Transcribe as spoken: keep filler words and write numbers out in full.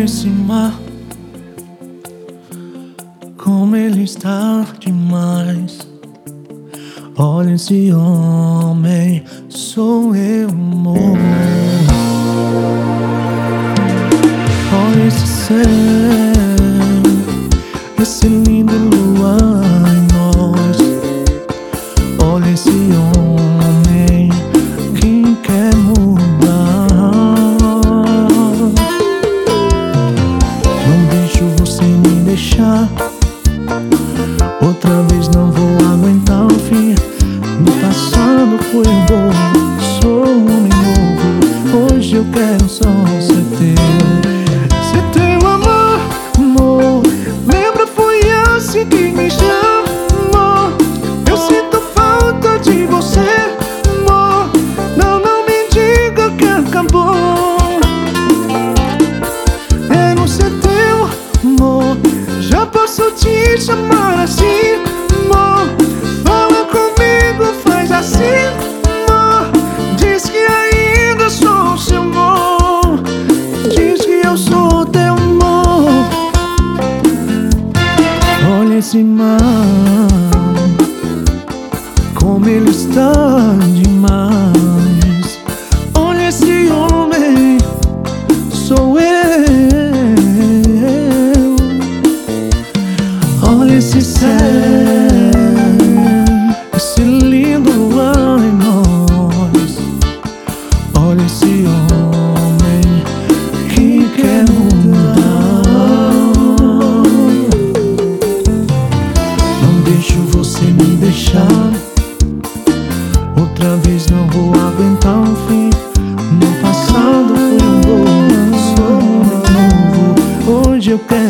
esse mar, como ele está demais. Olha esse homem, sou eu, amor. Olha esse céu, esse lindo luar em nós. Olha esse homem que quer mudar. Não deixo você me deixar. Outra vez não vou aguentar o fim. No passado foi bom, sou um homem novo. Hoje eu quero só ser teu, ser teu amor, amor. Lembra, foi assim que me chamou. Eu sinto falta de você, amor. Não, não me diga que acabou. Quero ser teu, amor. Já posso te chamar assim, amor. Fala comigo, faz assim, amor. Diz que ainda sou seu amor. Diz que eu sou teu amor. Olha esse mar, como ele está demais. Olha esse homem, sou eu. Olha esse céu, esse lindo luar em nós. Olha esse homem que quer mudar. Não deixo você me deixar. Outra vez não vou aguentar o fim. No passado foi um bom, sou um novo. Hoje eu quero